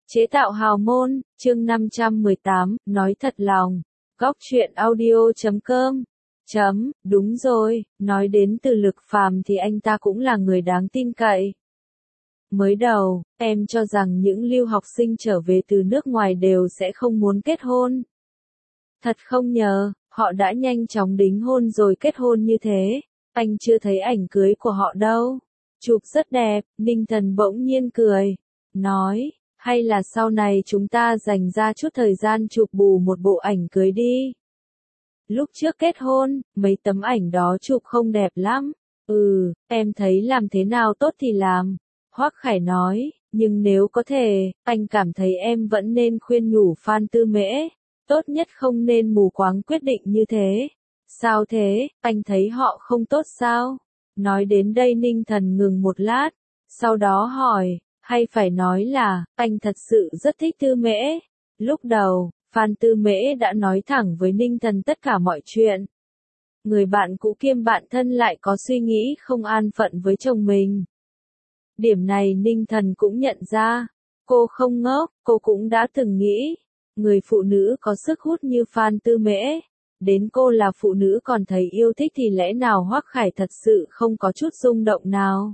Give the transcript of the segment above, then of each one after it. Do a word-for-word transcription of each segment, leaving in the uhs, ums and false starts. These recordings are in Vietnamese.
Chế tạo hào môn, chương năm trăm mười tám, nói thật lòng. Góc truyện audio chấm com. Chấm, đúng rồi, nói đến từ Lực Phàm thì anh ta cũng là người đáng tin cậy. Mới đầu, em cho rằng những lưu học sinh trở về từ nước ngoài đều sẽ không muốn kết hôn. Thật không ngờ, họ đã nhanh chóng đính hôn rồi kết hôn như thế. Anh chưa thấy ảnh cưới của họ đâu. Chụp rất đẹp, Ninh Thần bỗng nhiên cười. Nói, hay là sau này chúng ta dành ra chút thời gian chụp bù một bộ ảnh cưới đi. Lúc trước kết hôn, mấy tấm ảnh đó chụp không đẹp lắm. Ừ, em thấy làm thế nào tốt thì làm. Hoắc Khải nói, nhưng nếu có thể, anh cảm thấy em vẫn nên khuyên nhủ Phan Tư Mễ. Tốt nhất không nên mù quáng quyết định như thế. Sao thế, anh thấy họ không tốt sao? Nói đến đây Ninh Thần ngừng một lát, sau đó hỏi, hay phải nói là, anh thật sự rất thích Tư Mễ. Lúc đầu, Phan Tư Mễ đã nói thẳng với Ninh Thần tất cả mọi chuyện. Người bạn cũ kiêm bạn thân lại có suy nghĩ không an phận với chồng mình. Điểm này Ninh Thần cũng nhận ra. Cô không ngốc, cô cũng đã từng nghĩ. Người phụ nữ có sức hút như Phan Tư Mễ. Đến cô là phụ nữ còn thấy yêu thích thì lẽ nào Hoắc Khải thật sự không có chút rung động nào.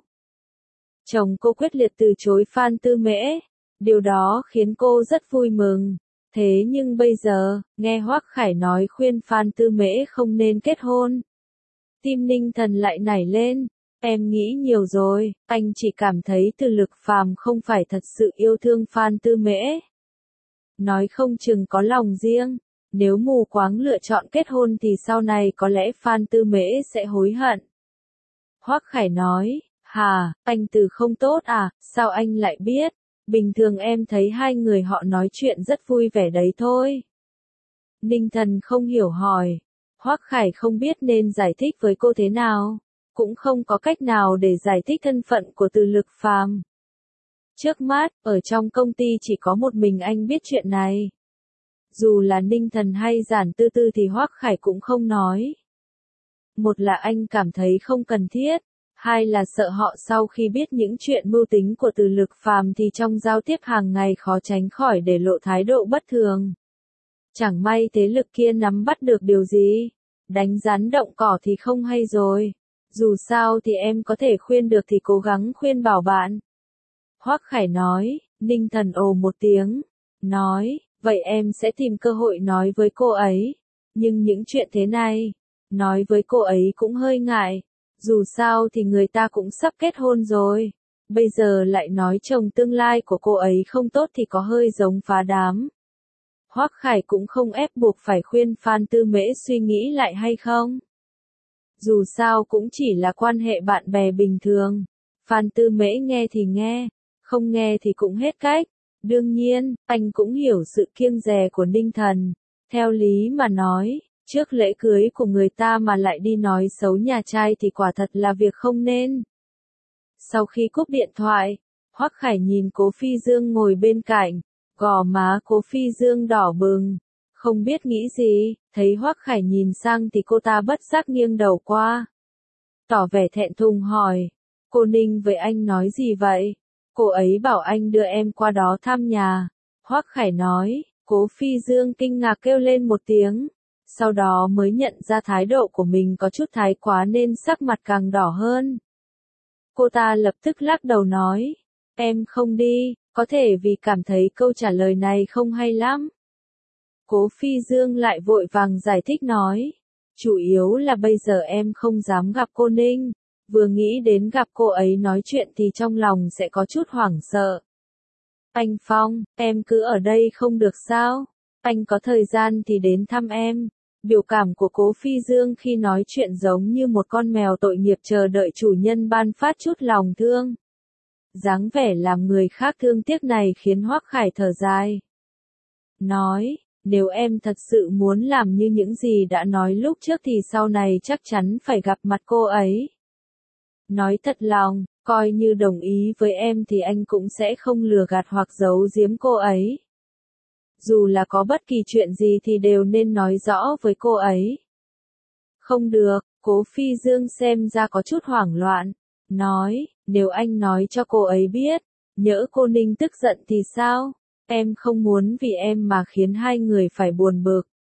Chồng cô quyết liệt từ chối Phan Tư Mễ. Điều đó khiến cô rất vui mừng. Thế nhưng bây giờ, nghe Hoắc Khải nói khuyên Phan Tư Mễ không nên kết hôn. Tim Ninh Thần lại nảy lên. Em nghĩ nhiều rồi, anh chỉ cảm thấy Từ Lực Phàm không phải thật sự yêu thương Phan Tư Mễ. Nói không chừng có lòng riêng. Nếu mù quáng lựa chọn kết hôn thì sau này có lẽ Phan Tư Mễ sẽ hối hận. Hoắc Khải nói, hà, anh Từ không tốt à, sao anh lại biết? Bình thường em thấy hai người họ nói chuyện rất vui vẻ đấy thôi. Ninh Thần không hiểu hỏi. Hoắc Khải không biết nên giải thích với cô thế nào. Cũng không có cách nào để giải thích thân phận của Từ Lực Phàm. Trước mắt, ở trong công ty chỉ có một mình anh biết chuyện này. Dù là Ninh Thần hay Giản Tư Tư thì Hoắc Khải cũng không nói. Một là anh cảm thấy không cần thiết, hai là sợ họ sau khi biết những chuyện mưu tính của Từ Lực Phàm thì trong giao tiếp hàng ngày khó tránh khỏi để lộ thái độ bất thường. Chẳng may thế lực kia nắm bắt được điều gì, đánh rắn động cỏ thì không hay rồi. Dù sao thì em có thể khuyên được thì cố gắng khuyên bảo bạn. Hoắc Khải nói. Ninh Thần ồ một tiếng, nói, vậy em sẽ tìm cơ hội nói với cô ấy. Nhưng những chuyện thế này, nói với cô ấy cũng hơi ngại. Dù sao thì người ta cũng sắp kết hôn rồi. Bây giờ lại nói chồng tương lai của cô ấy không tốt thì có hơi giống phá đám. Hoắc Khải cũng không ép buộc phải khuyên Phan Tư Mễ suy nghĩ lại hay không. Dù sao cũng chỉ là quan hệ bạn bè bình thường. Phan Tư Mễ nghe thì nghe, không nghe thì cũng hết cách. Đương nhiên, anh cũng hiểu sự kiêng dè của Ninh Thần. Theo lý mà nói, trước lễ cưới của người ta mà lại đi nói xấu nhà trai thì quả thật là việc không nên. Sau khi cúp điện thoại, Hoắc Khải nhìn Cố Phi Dương ngồi bên cạnh, gò má Cố Phi Dương đỏ bừng, không biết nghĩ gì, thấy Hoắc Khải nhìn sang thì cô ta bất giác nghiêng đầu qua. Tỏ vẻ thẹn thùng hỏi, cô Ninh với anh nói gì vậy? Cô ấy bảo anh đưa em qua đó thăm nhà. Hoắc Khải nói. Cố Phi Dương kinh ngạc kêu lên một tiếng. Sau đó mới nhận ra thái độ của mình có chút thái quá nên sắc mặt càng đỏ hơn. Cô ta lập tức lắc đầu nói. Em không đi, có thể vì cảm thấy câu trả lời này không hay lắm. Cố Phi Dương lại vội vàng giải thích nói. Chủ yếu là bây giờ em không dám gặp cô Ninh. Vừa nghĩ đến gặp cô ấy nói chuyện thì trong lòng sẽ có chút hoảng sợ. Anh Phong, em cứ ở đây không được sao? Anh có thời gian thì đến thăm em. Biểu cảm của Cố Phi Dương khi nói chuyện giống như một con mèo tội nghiệp chờ đợi chủ nhân ban phát chút lòng thương. Dáng vẻ làm người khác thương tiếc này khiến Hoắc Khải thở dài. Nói, nếu em thật sự muốn làm như những gì đã nói lúc trước thì sau này chắc chắn phải gặp mặt cô ấy. Nói thật lòng, coi như đồng ý với em thì anh cũng sẽ không lừa gạt hoặc giấu giếm cô ấy. Dù là có bất kỳ chuyện gì thì đều nên nói rõ với cô ấy. Không được, Cố Phi Dương xem ra có chút hoảng loạn. Nói, nếu anh nói cho cô ấy biết, nhỡ cô Ninh tức giận thì sao? Em không muốn vì em mà khiến hai người phải buồn bực.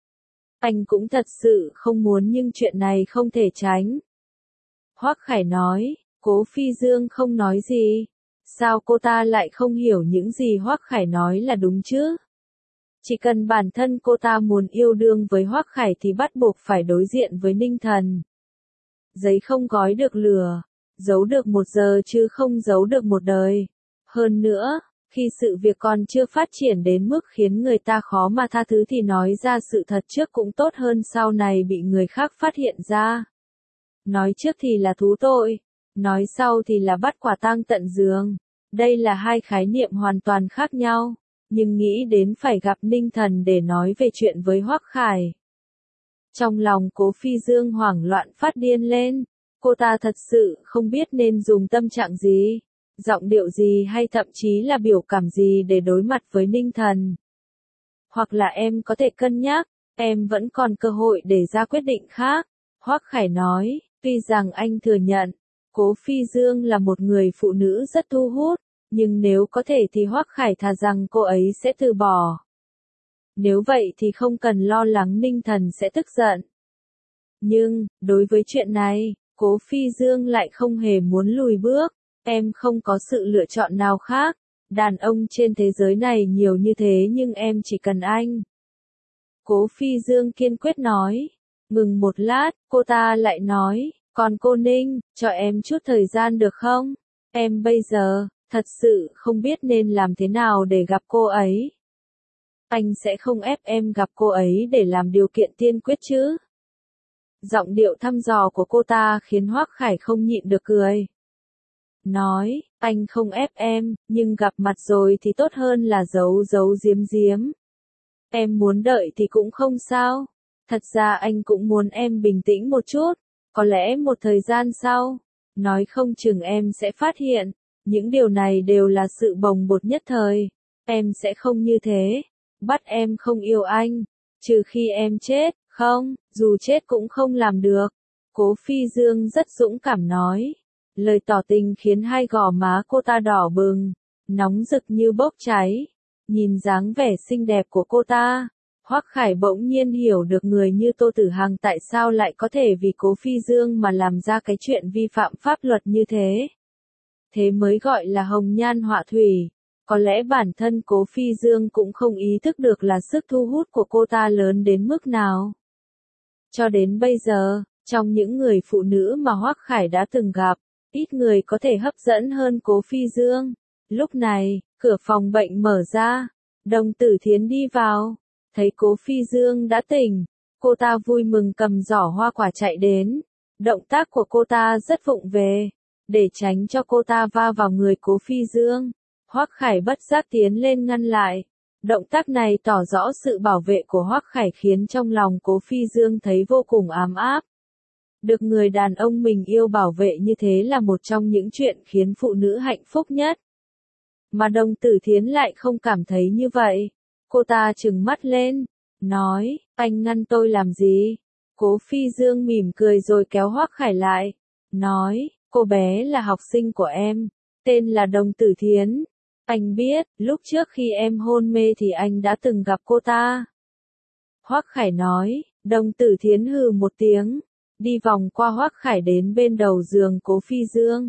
Anh cũng thật sự không muốn nhưng chuyện này không thể tránh. Hoắc Khải nói, Cố Phi Dương không nói gì. Sao cô ta lại không hiểu những gì Hoắc Khải nói là đúng chứ? Chỉ cần bản thân cô ta muốn yêu đương với Hoắc Khải thì bắt buộc phải đối diện với Ninh Thần. Giấy không gói được lửa, giấu được một giờ chứ không giấu được một đời. Hơn nữa, khi sự việc còn chưa phát triển đến mức khiến người ta khó mà tha thứ thì nói ra sự thật trước cũng tốt hơn sau này bị người khác phát hiện ra. Nói trước thì là thú tội, nói sau thì là bắt quả tang tận giường. Đây là hai khái niệm hoàn toàn khác nhau, nhưng nghĩ đến phải gặp Ninh Thần để nói về chuyện với Hoắc Khải. Trong lòng Cố Phi Dương hoảng loạn phát điên lên, cô ta thật sự không biết nên dùng tâm trạng gì, giọng điệu gì hay thậm chí là biểu cảm gì để đối mặt với Ninh Thần. Hoặc là em có thể cân nhắc, em vẫn còn cơ hội để ra quyết định khác. Hoắc Khải nói, tuy rằng anh thừa nhận, Cố Phi Dương là một người phụ nữ rất thu hút, nhưng nếu có thể thì Hoắc Khải thà rằng cô ấy sẽ từ bỏ. Nếu vậy thì không cần lo lắng Ninh Thần sẽ tức giận. Nhưng, đối với chuyện này, Cố Phi Dương lại không hề muốn lùi bước. Em không có sự lựa chọn nào khác. Đàn ông trên thế giới này nhiều như thế nhưng em chỉ cần anh. Cố Phi Dương kiên quyết nói. Ngừng một lát, cô ta lại nói, còn cô Ninh, cho em chút thời gian được không? Em bây giờ, thật sự không biết nên làm thế nào để gặp cô ấy. Anh sẽ không ép em gặp cô ấy để làm điều kiện tiên quyết chứ. Giọng điệu thăm dò của cô ta khiến Hoắc Khải không nhịn được cười. Nói, anh không ép em, nhưng gặp mặt rồi thì tốt hơn là giấu giấu giếm giếm. Em muốn đợi thì cũng không sao. Thật ra anh cũng muốn em bình tĩnh một chút. Có lẽ một thời gian sau, nói không chừng em sẽ phát hiện, những điều này đều là sự bồng bột nhất thời. Em sẽ không như thế. Bắt em không yêu anh. Trừ khi em chết, không, dù chết cũng không làm được. Cố Phi Dương rất dũng cảm nói. Lời tỏ tình khiến hai gò má cô ta đỏ bừng, nóng rực như bốc cháy. Nhìn dáng vẻ xinh đẹp của cô ta, Hoắc Khải bỗng nhiên hiểu được người như Tô Tử Hằng tại sao lại có thể vì Cố Phi Dương mà làm ra cái chuyện vi phạm pháp luật như thế. Thế mới gọi là hồng nhan họa thủy. Có lẽ bản thân Cố Phi Dương cũng không ý thức được là sức thu hút của cô ta lớn đến mức nào. Cho đến bây giờ, trong những người phụ nữ mà Hoắc Khải đã từng gặp, ít người có thể hấp dẫn hơn Cố Phi Dương. Lúc này, cửa phòng bệnh mở ra, Đồng Tử Thiến đi vào, thấy Cố Phi Dương đã tỉnh, cô ta vui mừng cầm giỏ hoa quả chạy đến. Động tác của cô ta rất vụng về, để tránh cho cô ta va vào người Cố Phi Dương. Hoắc Khải bất giác tiến lên ngăn lại. Động tác này tỏ rõ sự bảo vệ của Hoắc Khải khiến trong lòng Cố Phi Dương thấy vô cùng ấm áp. Được người đàn ông mình yêu bảo vệ như thế là một trong những chuyện khiến phụ nữ hạnh phúc nhất. Mà Đồng Tử Thiến lại không cảm thấy như vậy. Cô ta trừng mắt lên, nói, anh ngăn tôi làm gì? Cố Phi Dương mỉm cười rồi kéo Hoắc Khải lại, nói, cô bé là học sinh của em, tên là Đồng Tử Thiến. Anh biết, lúc trước khi em hôn mê thì anh đã từng gặp cô ta. Hoắc Khải nói, Đồng Tử Thiến hừ một tiếng, đi vòng qua Hoắc Khải đến bên đầu giường Cố Phi Dương.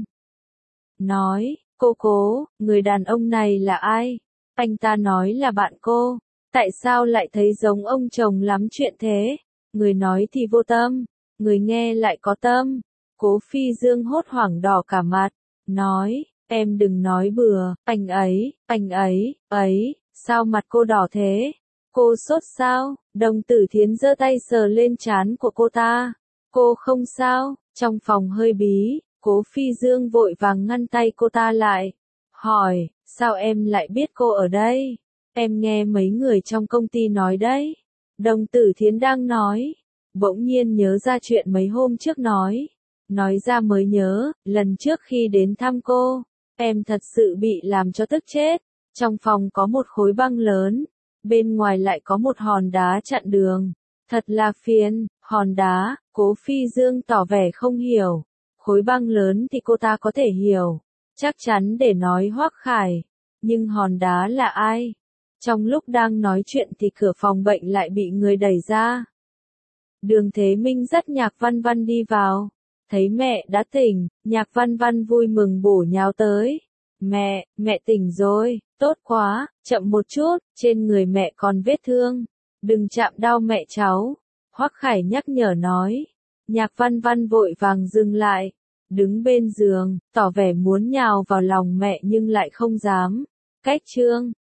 Nói, cô Cố, người đàn ông này là ai? Anh ta nói là bạn cô, tại sao lại thấy giống ông chồng lắm chuyện thế? Người nói thì vô tâm, người nghe lại có tâm. Cố Phi Dương hốt hoảng đỏ cả mặt, nói, em đừng nói bừa, anh ấy, anh ấy, ấy, sao mặt cô đỏ thế? Cô sốt sao? Đồng Tử Thiến giơ tay sờ lên trán của cô ta. Cô không sao, trong phòng hơi bí, Cố Phi Dương vội vàng ngăn tay cô ta lại. Hỏi, sao em lại biết cô ở đây? Em nghe mấy người trong công ty nói đấy. Đồng Tử Thiến đang nói, bỗng nhiên nhớ ra chuyện mấy hôm trước nói. Nói ra mới nhớ, lần trước khi đến thăm cô, em thật sự bị làm cho tức chết. Trong phòng có một khối băng lớn, bên ngoài lại có một hòn đá chặn đường. Thật là phiền, hòn đá, Cố Phi Dương tỏ vẻ không hiểu. Khối băng lớn thì cô ta có thể hiểu, chắc chắn để nói Hoắc Khải. Nhưng hòn đá là ai? Trong lúc đang nói chuyện thì cửa phòng bệnh lại bị người đẩy ra. Đường Thế Minh dắt Nhạc Văn Văn đi vào. Thấy mẹ đã tỉnh, Nhạc Văn Văn vui mừng bổ nhào tới. Mẹ, mẹ tỉnh rồi, tốt quá, chậm một chút, trên người mẹ còn vết thương. Đừng chạm đau mẹ cháu. Hoắc Khải nhắc nhở nói. Nhạc Văn Văn vội vàng dừng lại, đứng bên giường, tỏ vẻ muốn nhào vào lòng mẹ nhưng lại không dám. Cách Trương